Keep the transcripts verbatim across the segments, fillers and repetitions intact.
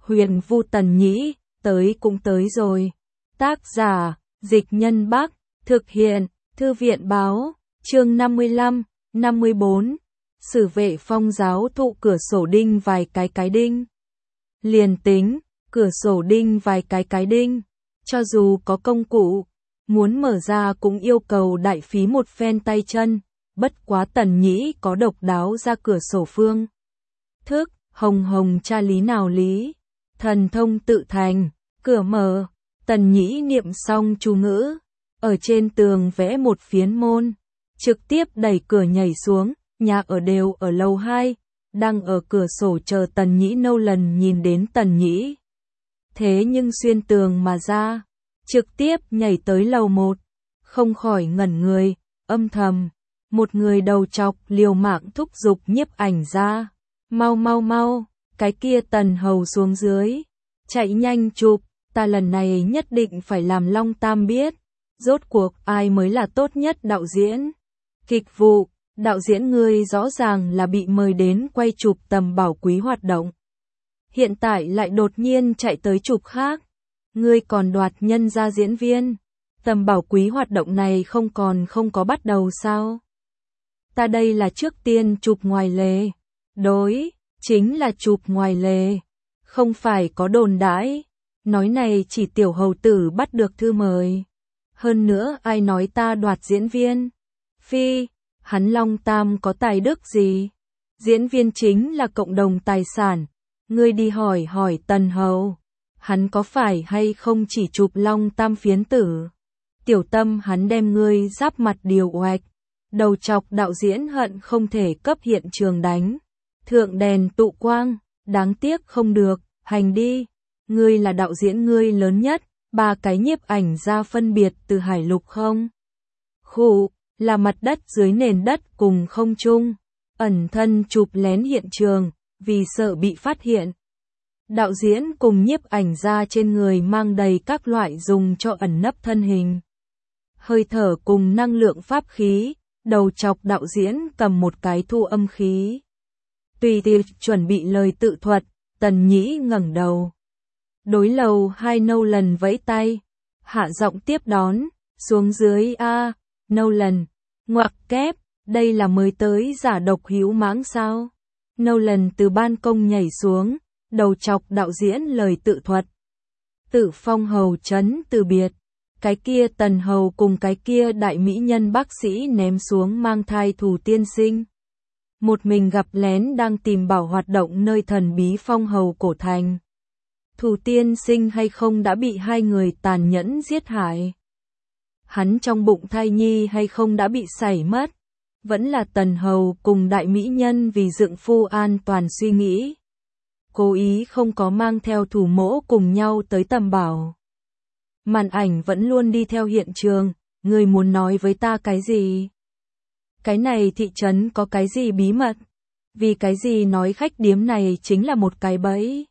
Huyền Vu Tần Nhĩ, tới cũng tới rồi. Tác giả, Dịch Nhân Bắc, thực hiện, Thư viện Báo, chương năm mươi lăm, năm mươi bốn. Sử Vệ Phong giáo thụ cửa sổ đinh vài cái cái đinh. Liền tính, cửa sổ đinh vài cái cái đinh, cho dù có công cụ, muốn mở ra cũng yêu cầu đại phí một phen tay chân, bất quá Tần Nhĩ có độc đáo ra cửa sổ phương. Thức, hồng hồng cha lý nào lý, thần thông tự thành, cửa mở, Tần Nhĩ niệm xong chú ngữ, ở trên tường vẽ một phiến môn, trực tiếp đẩy cửa nhảy xuống, nhà ở đều ở lầu hai, đang ở cửa sổ chờ Tần Nhĩ nâu lần nhìn đến Tần Nhĩ. Thế nhưng xuyên tường mà ra, trực tiếp nhảy tới lầu một, không khỏi ngẩn người, âm thầm, một người đầu chọc liều mạng thúc giục nhiếp ảnh ra, mau mau mau, cái kia Tần Hầu xuống dưới, chạy nhanh chụp, ta lần này nhất định phải làm Long Tam biết, rốt cuộc ai mới là tốt nhất đạo diễn. Kịch vụ, đạo diễn ngươi rõ ràng là bị mời đến quay chụp Tầm Bảo Quý hoạt động. Hiện tại lại đột nhiên chạy tới chụp khác, ngươi còn đoạt nhân ra diễn viên. Tầm Bảo Quý hoạt động này không còn không có bắt đầu sao? Ta đây là trước tiên chụp ngoài lề. Đối, chính là chụp ngoài lề. Không phải có đồn đãi. Nói này chỉ tiểu hầu tử bắt được thư mời. Hơn nữa ai nói ta đoạt diễn viên? Phi, hắn Long Tam có tài đức gì? Diễn viên chính là cộng đồng tài sản. Ngươi đi hỏi hỏi Tần Hầu. Hắn có phải hay không chỉ chụp Long Tam phiến tử? Tiểu tâm hắn đem ngươi giáp mặt điều oạch. Đầu chọc đạo diễn hận không thể cấp hiện trường đánh. Thượng đèn tụ quang, đáng tiếc không được, hành đi. Ngươi là đạo diễn ngươi lớn nhất, ba cái nhiếp ảnh ra phân biệt từ hải lục không? Khụ, là mặt đất dưới nền đất cùng không trung. Ẩn thân chụp lén hiện trường, vì sợ bị phát hiện. Đạo diễn cùng nhiếp ảnh ra trên người mang đầy các loại dùng cho ẩn nấp thân hình. Hơi thở cùng năng lượng pháp khí, đầu chọc đạo diễn cầm một cái thu âm khí. Tùy tiệc chuẩn bị lời tự thuật, Tần Nhĩ ngẩng đầu. Đối lầu hai nâu lần vẫy tay, hạ giọng tiếp đón, xuống dưới a, nâu lần, ngoặc kép, đây là mới tới giả độc hữu mãng sao? Nâu lần từ ban công nhảy xuống, đầu chọc đạo diễn lời tự thuật. Tự Phong hầu trấn từ biệt, cái kia Tần Hầu cùng cái kia đại mỹ nhân bác sĩ ném xuống mang thai Thù tiên sinh. Một mình gặp lén đang tìm bảo hoạt động nơi thần bí Phong hầu cổ thành. Thù tiên sinh hay không đã bị hai người tàn nhẫn giết hại? Hắn trong bụng thai nhi hay không đã bị sảy mất? Vẫn là Tần Hầu cùng đại mỹ nhân vì dựng phu an toàn suy nghĩ. Cố ý không có mang theo thủ mỗ cùng nhau tới Tầm Bảo. Màn ảnh vẫn luôn đi theo hiện trường, người muốn nói với ta cái gì? Cái này thị trấn có cái gì bí mật? Vì cái gì nói khách điếm này chính là một cái bẫy?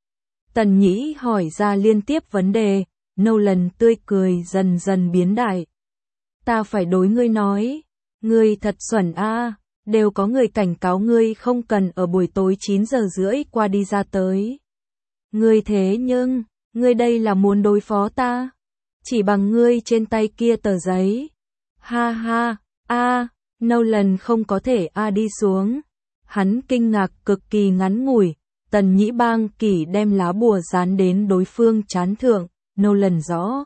Tần Nhĩ hỏi ra liên tiếp vấn đề, Nolan tươi cười dần dần biến đại. Ta phải đối ngươi nói, ngươi thật xuẩn a, đều có người cảnh cáo ngươi không cần ở buổi tối chín giờ rưỡi qua đi ra tới. Ngươi thế nhưng, ngươi đây là muốn đối phó ta, chỉ bằng ngươi trên tay kia tờ giấy. Ha ha, a, Nolan không có thể a đi xuống. Hắn kinh ngạc cực kỳ ngắn ngủi. Tần Nhĩ bang kỷ đem lá bùa dán đến đối phương chán thượng, Nolan rõ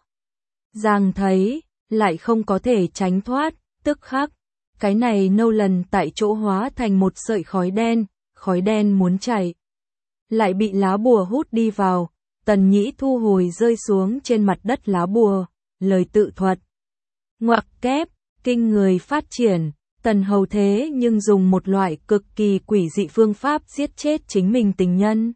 ràng thấy, lại không có thể tránh thoát, tức khắc. Cái này Nolan tại chỗ hóa thành một sợi khói đen, khói đen muốn chạy. Lại bị lá bùa hút đi vào, Tần Nhĩ thu hồi rơi xuống trên mặt đất lá bùa, lời tự thuật. Ngoặc kép, kinh người phát triển. Tần Hầu thế nhưng dùng một loại cực kỳ quỷ dị phương pháp giết chết chính mình tình nhân.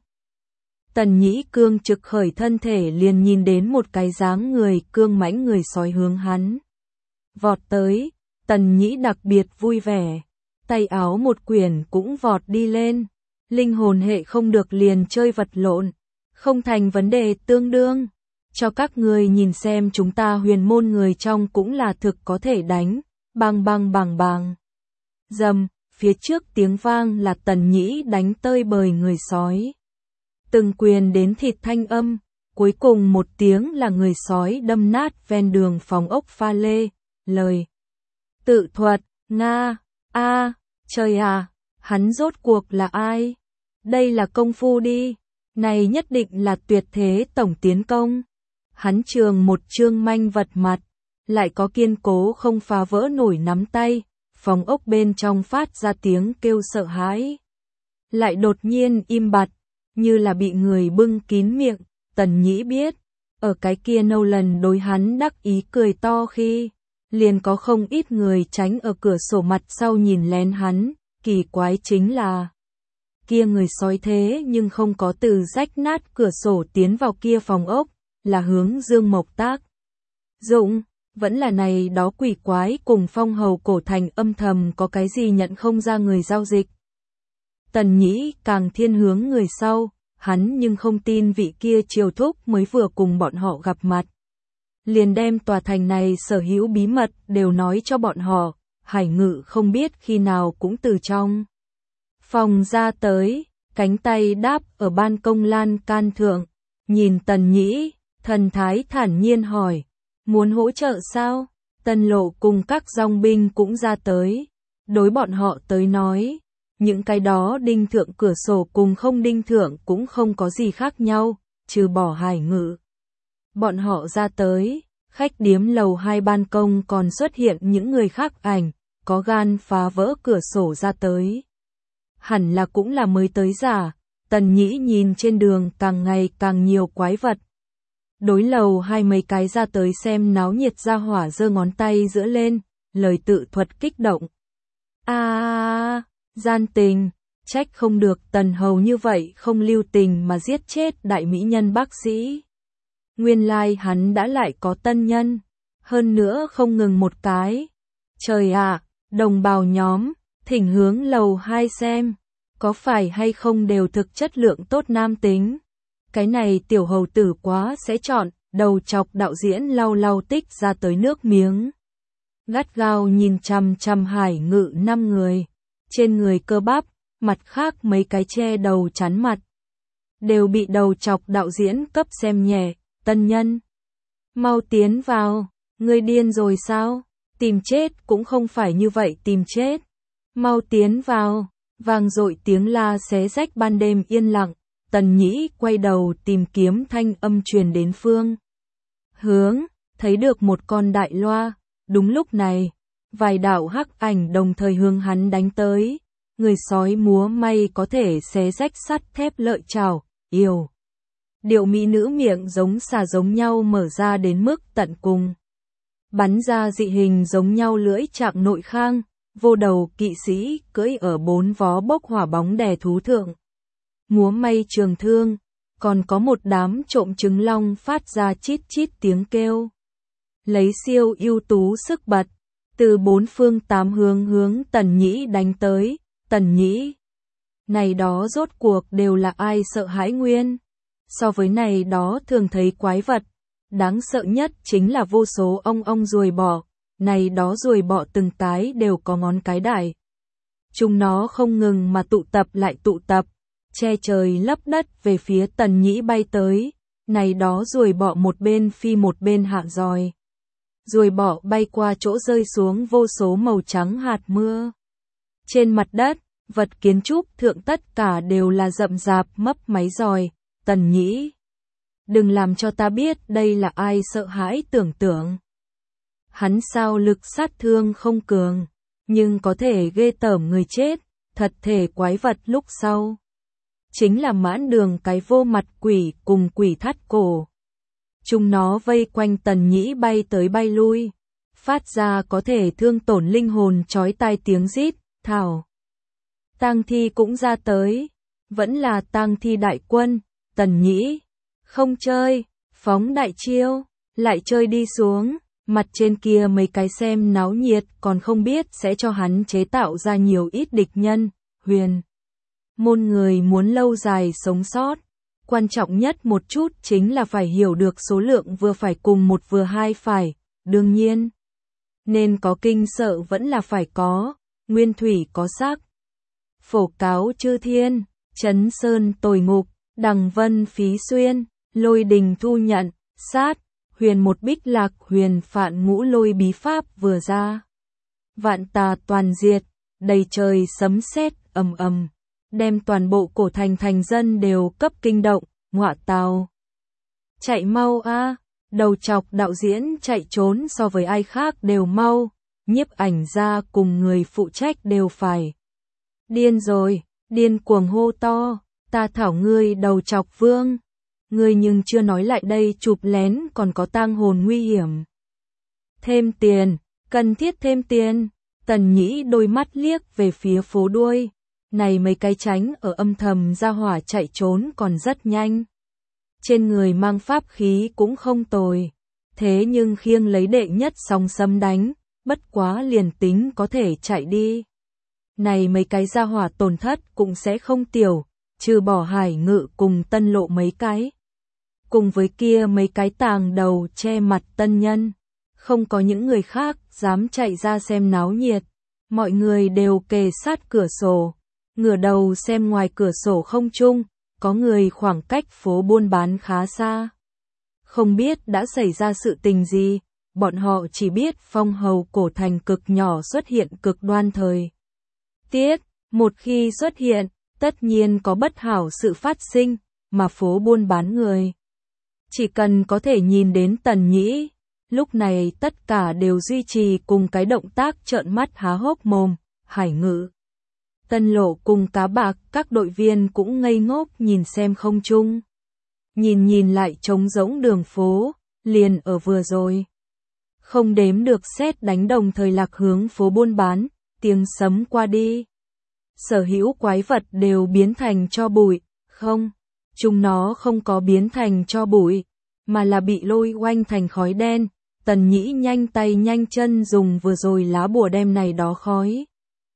Tần Nhĩ cương trực khởi thân thể liền nhìn đến một cái dáng người cương mãnh người sói hướng hắn. Vọt tới, Tần Nhĩ đặc biệt vui vẻ, tay áo một quyển cũng vọt đi lên. Linh hồn hệ không được liền chơi vật lộn, không thành vấn đề tương đương. Cho các người nhìn xem chúng ta huyền môn người trong cũng là thực có thể đánh. Bang bang bang bang. Dầm, phía trước tiếng vang là Tần Nhĩ đánh tơi bời người sói. từng quyền đến thịt thanh âm, cuối cùng một tiếng là người sói đâm nát ven đường phòng ốc pha lê, lời tự thuật, Nga, a, trời à, hắn rốt cuộc là ai? Đây là công phu đi, này nhất định là tuyệt thế tổng tiến công. Hắn trường một trương manh vật mặt, lại có kiên cố không phá vỡ nổi nắm tay, phòng ốc bên trong phát ra tiếng kêu sợ hãi. Lại đột nhiên im bặt, như là bị người bưng kín miệng, Tần Nhĩ biết, ở cái kia nâu lần đối hắn đắc ý cười to khi, liền có không ít người tránh ở cửa sổ mặt sau nhìn lén hắn, kỳ quái chính là, kia người sói thế nhưng không có từ rách nát cửa sổ tiến vào kia phòng ốc, là hướng Dương Mộc tác dụng, vẫn là này đó quỷ quái cùng phong hầu cổ thành âm thầm có cái gì nhận không ra người giao dịch. Tần Nhĩ càng thiên hướng người sau, hắn nhưng không tin vị kia triều thúc mới vừa cùng bọn họ gặp mặt. Liền đem tòa thành này sở hữu bí mật đều nói cho bọn họ, Hải Ngự không biết khi nào cũng từ trong phòng ra tới, cánh tay đáp ở ban công lan can thượng, nhìn Tần Nhĩ, thần thái thản nhiên hỏi, muốn hỗ trợ sao? Tân Lộ cùng các dòng binh cũng ra tới, đối bọn họ tới nói, những cái đó đinh thượng cửa sổ cùng không đinh thượng cũng không có gì khác nhau, trừ bỏ Hải Ngự. Bọn họ ra tới, khách điếm lầu hai ban công còn xuất hiện những người khác ảnh, có gan phá vỡ cửa sổ ra tới. Hẳn là cũng là mới tới giả, Tần Nhĩ nhìn trên đường càng ngày càng nhiều quái vật. Đối lầu hai mấy cái ra tới xem náo nhiệt ra hỏa giơ ngón tay giữa lên, lời tự thuật kích động. A, gian tình, trách không được Tần Hầu như vậy không lưu tình mà giết chết đại mỹ nhân bác sĩ. Nguyên lai hắn đã lại có tân nhân, hơn nữa không ngừng một cái. Trời ạ, đồng bào nhóm, thỉnh hướng lầu hai xem, có phải hay không đều thực chất lượng tốt nam tính. Cái này tiểu hầu tử quá sẽ chọn, đầu chọc đạo diễn lau lau tích ra tới nước miếng. Gắt gao nhìn chằm chằm Hải Ngự năm người, trên người cơ bắp, mặt khác mấy cái che đầu chắn mặt. Đều bị đầu chọc đạo diễn cấp xem nhẹ, tân nhân. Mau tiến vào, ngươi điên rồi sao? Tìm chết cũng không phải như vậy tìm chết. Mau tiến vào, vang dội tiếng la xé rách ban đêm yên lặng. Tần Nhĩ quay đầu tìm kiếm thanh âm truyền đến phương hướng, thấy được một con đại loa, đúng lúc này, vài đạo hắc ảnh đồng thời hướng hắn đánh tới, người sói múa may có thể xé rách sắt thép lợi chảo, yêu. Điệu mỹ nữ miệng giống xà giống nhau mở ra đến mức tận cùng. Bắn ra dị hình giống nhau lưỡi chạm nội khang, vô đầu kỵ sĩ cưỡi ở bốn vó bốc hỏa bóng đè thú thượng. Múa may trường thương, còn có một đám trộm trứng long phát ra chít chít tiếng kêu. Lấy siêu ưu tú sức bật, từ bốn phương tám hướng hướng Tần Nhĩ đánh tới, Tần Nhĩ. Này đó rốt cuộc đều là ai sợ hãi nguyên. So với này đó thường thấy quái vật, đáng sợ nhất chính là vô số ong ong ruồi bọ, này đó ruồi bọ từng cái đều có ngón cái đại. Chúng nó không ngừng mà tụ tập lại tụ tập, che trời lấp đất về phía Tần Nhĩ bay tới, này đó ruồi bọ một bên phi một bên hạ roi. Ruồi bọ bay qua chỗ rơi xuống vô số màu trắng hạt mưa. Trên mặt đất, vật kiến trúc thượng tất cả đều là rậm rạp mấp máy roi, Tần Nhĩ. Đừng làm cho ta biết đây là ai sợ hãi tưởng tượng. Hắn sao lực sát thương không cường, nhưng có thể ghê tởm người chết, thật thể quái vật lúc sau. Chính là mãn đường cái vô mặt quỷ cùng quỷ thắt cổ. Chúng nó vây quanh Tần Nhĩ bay tới bay lui, phát ra có thể thương tổn linh hồn chói tai tiếng rít, thảo. Tang thi cũng ra tới, vẫn là tang thi đại quân, Tần Nhĩ. Không chơi, phóng đại chiêu, lại chơi đi xuống, mặt trên kia mấy cái xem náo nhiệt còn không biết sẽ cho hắn chế tạo ra nhiều ít địch nhân, huyền. Môn người muốn lâu dài sống sót, quan trọng nhất một chút chính là phải hiểu được số lượng vừa phải cùng một vừa hai phải, đương nhiên. Nên có kinh sợ vẫn là phải có, nguyên thủy có sắc. Phổ cáo chư thiên, chấn sơn tồi ngục, Đằng vân phí xuyên, lôi đình thu nhận, sát, huyền một bích lạc huyền phạn ngũ lôi bí pháp vừa ra. Vạn tà toàn diệt, đầy trời sấm sét ầm ầm, đem toàn bộ cổ thành thành dân đều cấp kinh động, ngọa tào. Chạy mau a, đầu chọc đạo diễn chạy trốn so với ai khác đều mau, nhiếp ảnh gia cùng người phụ trách đều phải. Điên rồi, điên cuồng hô to, ta thảo ngươi đầu chọc vương. Ngươi nhưng chưa nói lại đây chụp lén còn có tang hồn nguy hiểm. Thêm tiền, cần thiết thêm tiền. Tần Nhĩ đôi mắt liếc về phía phố đuôi. Này mấy cái tránh ở âm thầm ra hỏa chạy trốn còn rất nhanh. Trên người mang pháp khí cũng không tồi. Thế nhưng khiêng lấy đệ nhất song sấm đánh, bất quá liền tính có thể chạy đi. Này mấy cái ra hỏa tổn thất cũng sẽ không tiểu, trừ bỏ Hải Ngự cùng Tân Lộ mấy cái. Cùng với kia mấy cái tàng đầu che mặt tân nhân. Không có những người khác dám chạy ra xem náo nhiệt. Mọi người đều kề sát cửa sổ, ngửa đầu xem ngoài cửa sổ không trung, có người khoảng cách phố buôn bán khá xa. Không biết đã xảy ra sự tình gì, bọn họ chỉ biết phong hầu cổ thành cực nhỏ xuất hiện cực đoan thời. Tiết, một khi xuất hiện, tất nhiên có bất hảo sự phát sinh, mà phố buôn bán người. Chỉ cần có thể nhìn đến Tần Nhĩ, lúc này tất cả đều duy trì cùng cái động tác trợn mắt há hốc mồm, Hải Ngự. Tân Lộ cùng Cá Bạc, các đội viên cũng ngây ngốc nhìn xem không trung. Nhìn nhìn lại trống rỗng đường phố, liền ở vừa rồi. Không đếm được sét đánh đồng thời lạc hướng phố buôn bán, tiếng sấm qua đi. Sở hữu quái vật đều biến thành tro bụi, không, chúng nó không có biến thành tro bụi, mà là bị lôi oanh thành khói đen. Tần Nhĩ nhanh tay nhanh chân dùng vừa rồi lá bùa đem này đó khói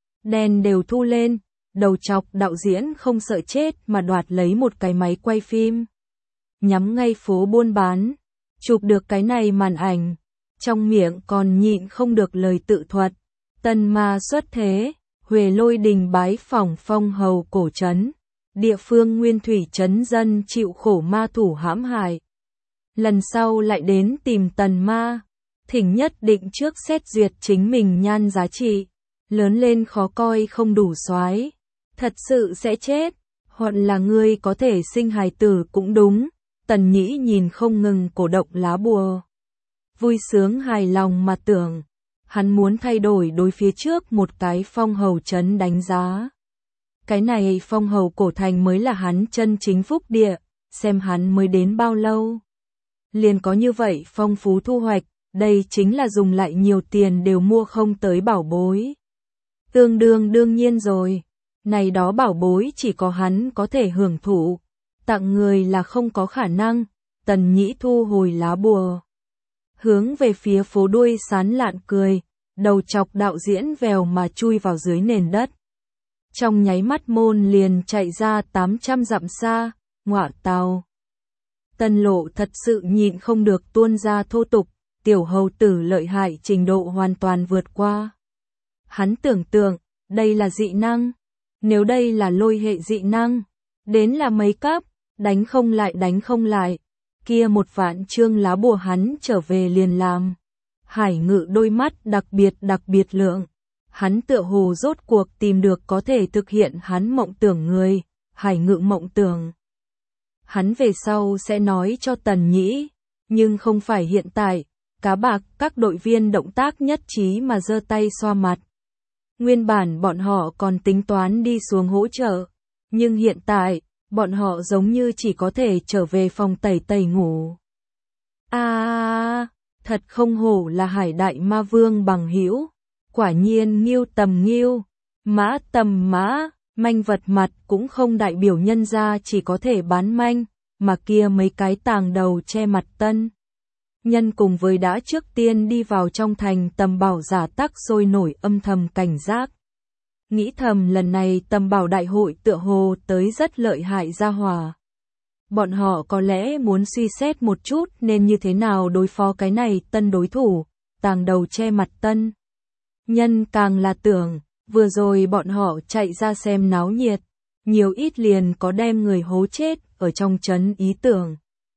đen đều thu lên, đầu chọc đạo diễn không sợ chết mà đoạt lấy một cái máy quay phim. Nhắm ngay phố buôn bán, chụp được cái này màn ảnh, trong miệng còn nhịn không được lời tự thuật. Tân ma xuất thế, Huệ Lôi Đình bái phỏng phong hầu cổ trấn, địa phương nguyên thủy trấn dân chịu khổ ma thủ hãm hại. Lần sau lại đến tìm Tần ma, thỉnh nhất định trước xét duyệt chính mình nhan giá trị, lớn lên khó coi không đủ soái, thật sự sẽ chết, hoặc là ngươi có thể sinh hài tử cũng đúng. Tần Nhĩ nhìn không ngừng cổ động lá bùa, vui sướng hài lòng mà tưởng, hắn muốn thay đổi đối phía trước một cái phong hầu trấn đánh giá. Cái này phong hầu cổ thành mới là hắn chân chính phúc địa, xem hắn mới đến bao lâu. Liền có như vậy phong phú thu hoạch, đây chính là dùng lại nhiều tiền đều mua không tới bảo bối. Tương đương đương nhiên rồi, này đó bảo bối chỉ có hắn có thể hưởng thụ, tặng người là không có khả năng. Tần Nhĩ thu hồi lá bùa, hướng về phía phố đuôi sán lạn cười, đầu chọc đạo diễn vèo mà chui vào dưới nền đất. Trong nháy mắt môn liền chạy ra tám trăm dặm xa, ngọa tào. Tân Lộ thật sự nhịn không được tuôn ra thô tục, tiểu hầu tử lợi hại trình độ hoàn toàn vượt qua. Hắn tưởng tượng, đây là dị năng. Nếu đây là lôi hệ dị năng, đến là mấy cấp, đánh không lại đánh không lại. Kia một vạn chương lá bùa hắn trở về liền làm. Hải Ngự đôi mắt đặc biệt đặc biệt lượng. Hắn tựa hồ rốt cuộc tìm được có thể thực hiện hắn mộng tưởng người, Hải Ngự mộng tưởng. Hắn về sau sẽ nói cho Tần Nhĩ, nhưng không phải hiện tại. Cá Bạc, các đội viên động tác nhất trí mà giơ tay xoa mặt. Nguyên bản bọn họ còn tính toán đi xuống hỗ trợ, nhưng hiện tại, bọn họ giống như chỉ có thể trở về phòng tẩy tẩy ngủ. A, à, thật không hổ là Hải Đại Ma Vương bằng hữu, quả nhiên nghiêu tầm nghiêu, mã tầm mã, manh vật mặt cũng không đại biểu nhân ra chỉ có thể bán manh, mà kia mấy cái tàng đầu che mặt tân. Nhân cùng với đã trước tiên đi vào trong thành tầm bảo giả tác sôi nổi âm thầm cảnh giác. Nghĩ thầm lần này tầm bảo đại hội tựa hồ tới rất lợi hại ra hòa. Bọn họ có lẽ muốn suy xét một chút nên như thế nào đối phó cái này tân đối thủ, tàng đầu che mặt tân. Nhân càng là tưởng, vừa rồi bọn họ chạy ra xem náo nhiệt, nhiều ít liền có đem người hố chết ở trong trấn ý tưởng.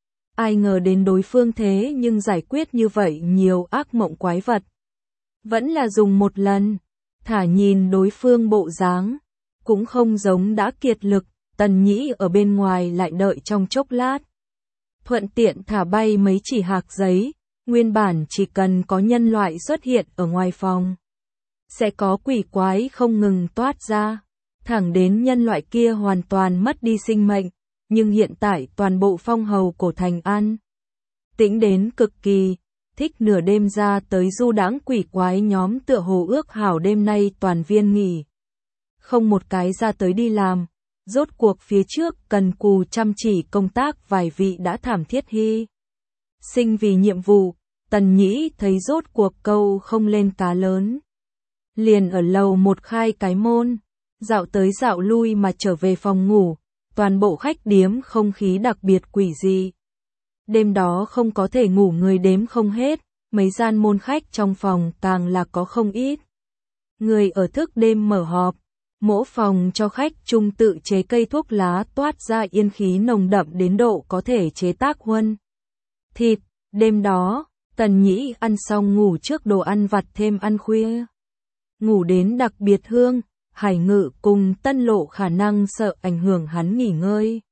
Ai ngờ đến đối phương thế nhưng giải quyết như vậy nhiều ác mộng quái vật. Vẫn là dùng một lần, thả nhìn đối phương bộ dáng, cũng không giống đã kiệt lực, Tần Nhĩ ở bên ngoài lại đợi trong chốc lát. Thuận tiện thả bay mấy chỉ hạc giấy, nguyên bản chỉ cần có nhân loại xuất hiện ở ngoài phòng. Sẽ có quỷ quái không ngừng toát ra, thẳng đến nhân loại kia hoàn toàn mất đi sinh mệnh, nhưng hiện tại toàn bộ phong hầu cổ thành an tĩnh đến cực kỳ, thích nửa đêm ra tới du đãng quỷ quái nhóm tựa hồ ước hảo đêm nay toàn viên nghỉ. Không một cái ra tới đi làm, rốt cuộc phía trước cần cù chăm chỉ công tác vài vị đã thảm thiết hy sinh vì nhiệm vụ, Tần Nhĩ thấy rốt cuộc câu không lên cá lớn. Liền ở lầu một khai cái môn, dạo tới dạo lui mà trở về phòng ngủ, toàn bộ khách điếm không khí đặc biệt quỷ dị. Đêm đó không có thể ngủ người đếm không hết, mấy gian môn khách trong phòng càng là có không ít. Người ở thức đêm mở họp, mỗi phòng cho khách chung tự chế cây thuốc lá toát ra yên khí nồng đậm đến độ có thể chế tác huân thịt. Đêm đó, Tần Nhĩ ăn xong ngủ trước đồ ăn vặt thêm ăn khuya. Ngủ đến đặc biệt hương, Hải Ngự cùng Tân Lộ khả năng sợ ảnh hưởng hắn nghỉ ngơi.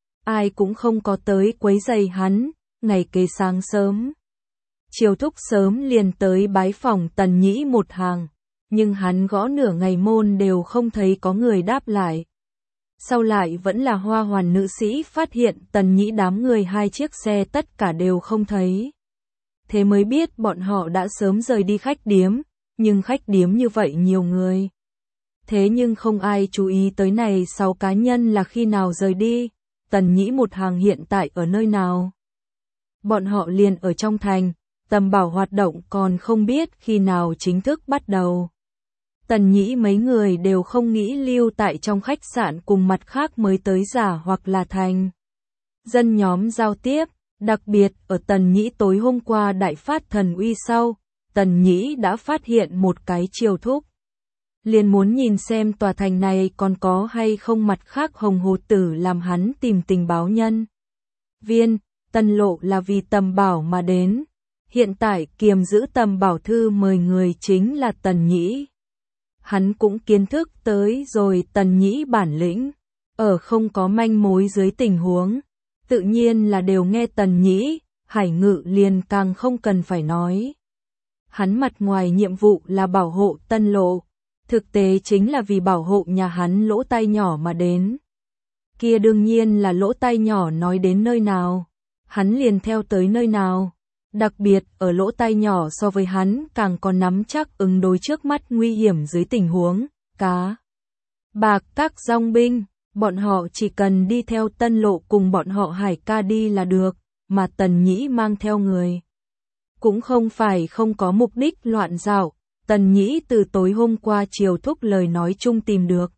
Ai cũng không có tới quấy rầy hắn, ngày kế sáng sớm. Triều Thúc sớm liền tới bái phòng Tần Nhĩ một hàng, nhưng hắn gõ nửa ngày môn đều không thấy có người đáp lại. Sau lại vẫn là Hoa Hoàn nữ sĩ phát hiện Tần Nhĩ đám người hai chiếc xe tất cả đều không thấy. Thế mới biết bọn họ đã sớm rời đi khách điếm, nhưng khách điếm như vậy nhiều người. Thế nhưng không ai chú ý tới này sáu cá nhân là khi nào rời đi, Tần Nhĩ một hàng hiện tại ở nơi nào. Bọn họ liền ở trong thành, tầm bảo hoạt động còn không biết khi nào chính thức bắt đầu. Tần Nhĩ mấy người đều không nghĩ lưu tại trong khách sạn cùng mặt khác mới tới giả hoặc là thành dân nhóm giao tiếp, đặc biệt ở Tần Nhĩ tối hôm qua đại phát thần uy sau, Tần Nhĩ đã phát hiện một cái Triều Thúc. Liền muốn nhìn xem tòa thành này còn có hay không mặt khác hồng hồ tử làm hắn tìm tình báo nhân viên. Tân Lộ là vì tầm bảo mà đến, hiện tại kiềm giữ tầm bảo thư mời người chính là Tần Nhĩ. Hắn cũng kiến thức tới rồi Tần Nhĩ bản lĩnh, ở không có manh mối dưới tình huống, tự nhiên là đều nghe Tần Nhĩ, Hải Ngự liền càng không cần phải nói. Hắn mặt ngoài nhiệm vụ là bảo hộ Tân Lộ, thực tế chính là vì bảo hộ nhà hắn lỗ tai nhỏ mà đến. Kia đương nhiên là lỗ tai nhỏ nói đến nơi nào, hắn liền theo tới nơi nào. Đặc biệt ở lỗ tai nhỏ so với hắn càng có nắm chắc ứng đối trước mắt nguy hiểm dưới tình huống, cá, bạc các dòng binh, bọn họ chỉ cần đi theo Tân Lộ cùng bọn họ Hải ca đi là được, mà Tần Nhĩ mang theo người. Cũng không phải không có mục đích loạn dạo, Tần Nhĩ từ tối hôm qua Triều Thúc lời nói chung tìm được.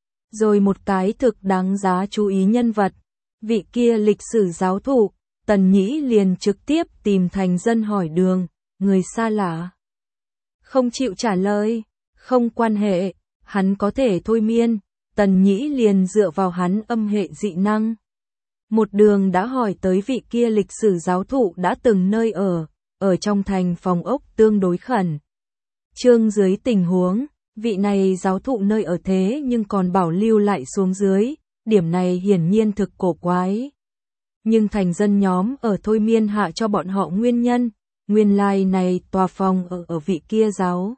Rồi một cái thực đáng giá chú ý nhân vật, vị kia lịch sử giáo thụ. Tần Nhĩ liền trực tiếp tìm thành dân hỏi đường, người xa lạ. Không chịu trả lời, không quan hệ, hắn có thể thôi miên, Tần Nhĩ liền dựa vào hắn âm hệ dị năng. Một đường đã hỏi tới vị kia lịch sử giáo thụ đã từng nơi ở, ở trong thành phòng ốc tương đối khẩn. Trương dưới tình huống, vị này giáo thụ nơi ở thế nhưng còn bảo lưu lại xuống dưới, điểm này hiển nhiên thực cổ quái. Nhưng thành dân nhóm ở thôi miên hạ cho bọn họ nguyên nhân, nguyên lai này tòa phòng ở ở vị kia giáo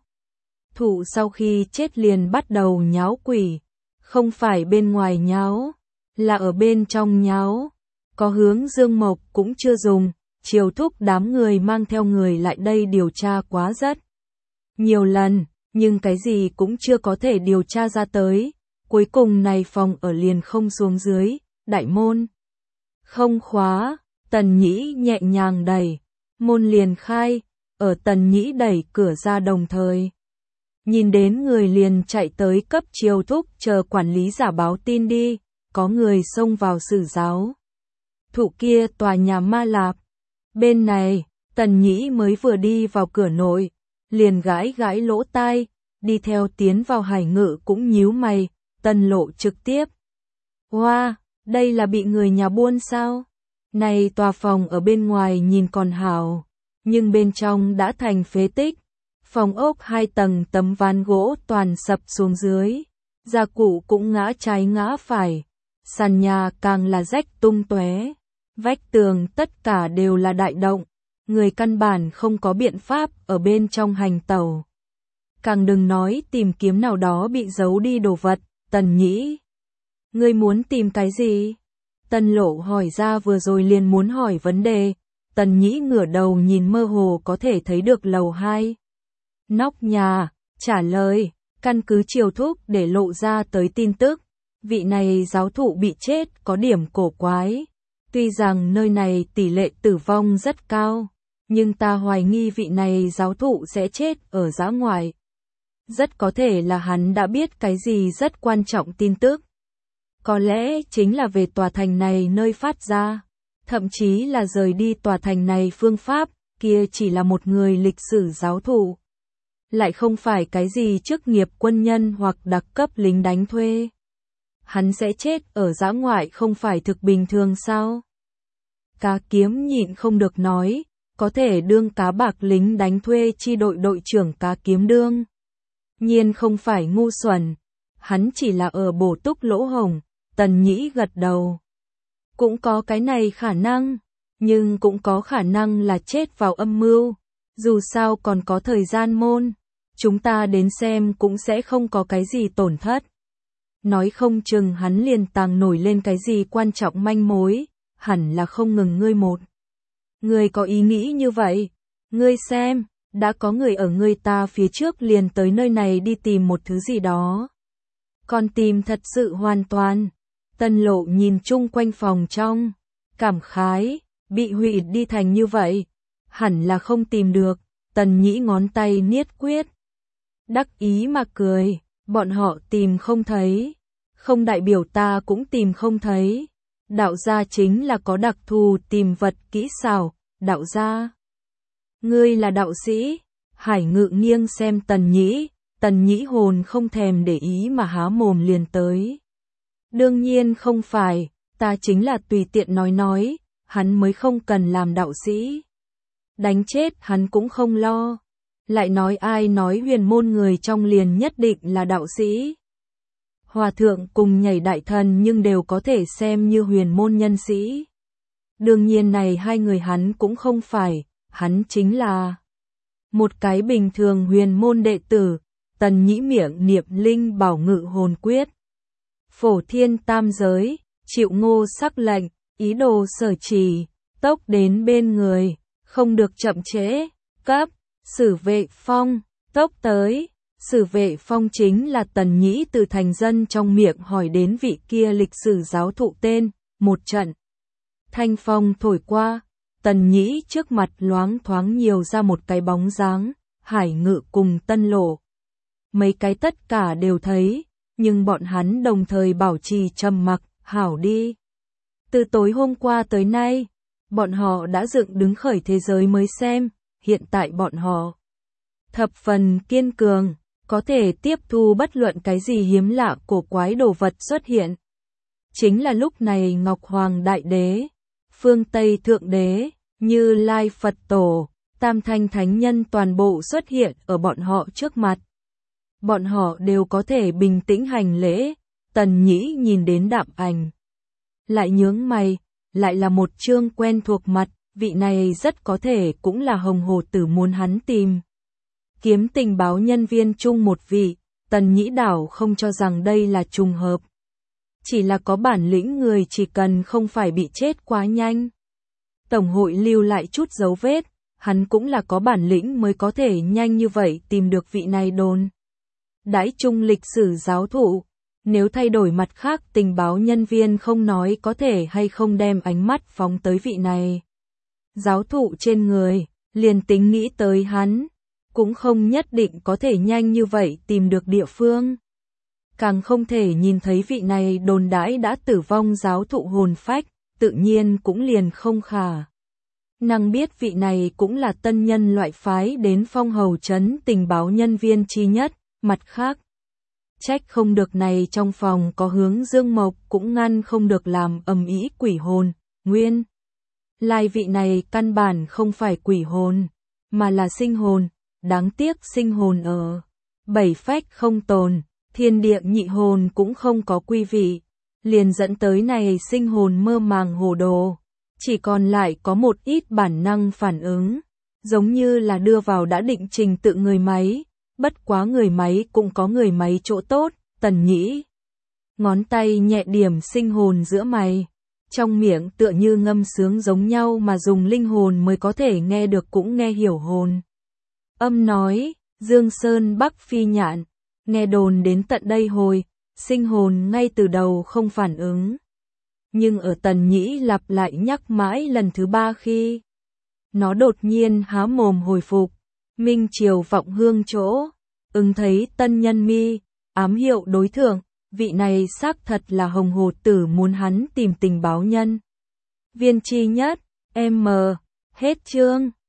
thụ sau khi chết liền bắt đầu nháo quỷ, không phải bên ngoài nháo, là ở bên trong nháo, có hướng Dương Mộc cũng chưa dùng, Triều Thúc đám người mang theo người lại đây điều tra quá rất nhiều lần, nhưng cái gì cũng chưa có thể điều tra ra tới, cuối cùng này phòng ở liền không xuống dưới, đại môn không khóa, Tần Nhĩ nhẹ nhàng đẩy, môn liền khai, ở Tần Nhĩ đẩy cửa ra đồng thời. Nhìn đến người liền chạy tới cấp Triều Thúc chờ quản lý giả báo tin đi, có người xông vào sử giáo. Thụ kia tòa nhà Ma Lạp. Bên này, Tần Nhĩ mới vừa đi vào cửa nội, liền gãi gãi lỗ tai, đi theo tiến vào Hải Ngự cũng nhíu mày, Tân Lộ trực tiếp. Hoa! Đây là bị người nhà buôn sao? Này tòa phòng ở bên ngoài nhìn còn hảo, nhưng bên trong đã thành phế tích. Phòng ốc hai tầng tấm ván gỗ toàn sập xuống dưới, gia cụ cũng ngã trái ngã phải, sàn nhà càng là rách tung tóe, vách tường tất cả đều là đại động, người căn bản không có biện pháp ở bên trong hành tẩu. Càng đừng nói tìm kiếm nào đó bị giấu đi đồ vật. Tần Nhĩ, ngươi muốn tìm cái gì? Tân Lộ hỏi ra vừa rồi liền muốn hỏi vấn đề. Tần Nhĩ ngửa đầu nhìn mơ hồ có thể thấy được lầu hai nóc nhà, trả lời, căn cứ Triều Thúc để lộ ra tới tin tức, vị này giáo thụ bị chết có điểm cổ quái. Tuy rằng nơi này tỷ lệ tử vong rất cao, nhưng ta hoài nghi vị này giáo thụ sẽ chết ở dã ngoại. Rất có thể là hắn đã biết cái gì rất quan trọng tin tức. Có lẽ chính là về tòa thành này nơi phát ra, thậm chí là rời đi tòa thành này phương pháp, kia chỉ là một người lịch sử giáo thụ. Lại không phải cái gì chức nghiệp quân nhân hoặc đặc cấp lính đánh thuê. Hắn sẽ chết ở dã ngoại không phải thực bình thường sao? Cá Kiếm nhịn không được nói, có thể đương cá bạc lính đánh thuê chi đội đội trưởng Cá Kiếm đương. Nhiên không phải ngu xuẩn, hắn chỉ là ở bổ túc lỗ hổng. Tần Nhĩ gật đầu. Cũng có cái này khả năng, nhưng cũng có khả năng là chết vào âm mưu. Dù sao còn có thời gian môn, chúng ta đến xem cũng sẽ không có cái gì tổn thất. Nói không chừng hắn liền tàng nổi lên cái gì quan trọng manh mối, hẳn là không ngừng ngươi một. Ngươi có ý nghĩ như vậy, ngươi xem, đã có người ở ngươi ta phía trước liền tới nơi này đi tìm một thứ gì đó. Còn tìm thật sự hoàn toàn. Tân Lộ nhìn chung quanh phòng trong, cảm khái, bị hủy đi thành như vậy, hẳn là không tìm được. Tần Nhĩ ngón tay niết quyết, đắc ý mà cười, bọn họ tìm không thấy, không đại biểu ta cũng tìm không thấy. Đạo gia chính là có đặc thù tìm vật kỹ xảo. Đạo gia, ngươi là đạo sĩ? Hải Ngự nghiêng xem Tần Nhĩ, Tần Nhĩ hồn không thèm để ý mà há mồm liền tới. Đương nhiên không phải, ta chính là tùy tiện nói nói, hắn mới không cần làm đạo sĩ. Đánh chết hắn cũng không lo. Lại nói ai nói huyền môn người trong liền nhất định là đạo sĩ. Hòa thượng cùng nhảy đại thần nhưng đều có thể xem như huyền môn nhân sĩ. Đương nhiên này hai người hắn cũng không phải, hắn chính là một cái bình thường huyền môn đệ tử. Tần Nhĩ miệng niệm linh bảo ngự hồn quyết. Phổ thiên tam giới, chịu ngô sắc lệnh, ý đồ sở trì, tốc đến bên người, không được chậm trễ, cấp, Sử Vệ Phong, tốc tới. Sử Vệ Phong chính là Tần Nhĩ từ thành dân trong miệng hỏi đến vị kia lịch sử giáo thụ tên. Một trận thanh phong thổi qua, Tần Nhĩ trước mặt loáng thoáng nhiều ra một cái bóng dáng. Hải Ngự cùng Tân Lộ, mấy cái tất cả đều thấy, nhưng bọn hắn đồng thời bảo trì trầm mặc. Hảo đi. Từ tối hôm qua tới nay, bọn họ đã dựng đứng khởi thế giới mới xem, hiện tại bọn họ thập phần kiên cường, có thể tiếp thu bất luận cái gì hiếm lạ cổ quái đồ vật xuất hiện. Chính là lúc này Ngọc Hoàng Đại Đế, Phương Tây Thượng Đế, Như Lai Phật Tổ, Tam Thanh Thánh Nhân toàn bộ xuất hiện ở bọn họ trước mặt. Bọn họ đều có thể bình tĩnh hành lễ. Tần Nhĩ nhìn đến Đạm Ảnh, lại nhướng mày, lại là một chương quen thuộc mặt, vị này rất có thể cũng là Hồng Hồ Tử muốn hắn tìm kiếm tình báo nhân viên chung một vị. Tần Nhĩ đảo không cho rằng đây là trùng hợp, chỉ là có bản lĩnh người chỉ cần không phải bị chết quá nhanh. Tổng hội lưu lại chút dấu vết, hắn cũng là có bản lĩnh mới có thể nhanh như vậy tìm được vị này đồn đãi chung lịch sử giáo thụ. Nếu thay đổi mặt khác tình báo nhân viên không nói có thể hay không đem ánh mắt phóng tới vị này giáo thụ trên người, liền tính nghĩ tới hắn, cũng không nhất định có thể nhanh như vậy tìm được địa phương. Càng không thể nhìn thấy vị này đồn đãi đã tử vong giáo thụ hồn phách, tự nhiên cũng liền không khả năng biết vị này cũng là tân nhân loại phái đến Phong Hầu trấn tình báo nhân viên chi nhất. Mặt khác, Trách không được này trong phòng có hướng dương mộc cũng ngăn không được làm ầm ĩ quỷ hồn, nguyên. Lai vị này căn bản không phải quỷ hồn, mà là sinh hồn, đáng tiếc sinh hồn ở. Bảy phách không tồn, thiên địa nhị hồn cũng không có quy vị, liền dẫn tới này sinh hồn mơ màng hồ đồ, chỉ còn lại có một ít bản năng phản ứng, giống như là đưa vào đã định trình tự người máy, bất quá người máy cũng có người máy chỗ tốt, Tần Nhĩ. Ngón tay nhẹ điểm sinh hồn giữa mày, trong miệng tựa như ngâm sướng giống nhau mà dùng linh hồn mới có thể nghe được cũng nghe hiểu hồn. Âm nói, Dương Sơn Bắc phi nhạn, nghe đồn đến tận đây hồi, sinh hồn ngay từ đầu không phản ứng. Nhưng ở Tần Nhĩ lặp lại nhắc mãi lần thứ ba khi nó đột nhiên há mồm hồi phục, minh triều vọng hương chỗ, ứng thấy tân nhân mi, ám hiệu đối thượng, vị này xác thật là hồng hồ tử muốn hắn tìm tình báo nhân. Viên chi nhất, em mờ, hết chương.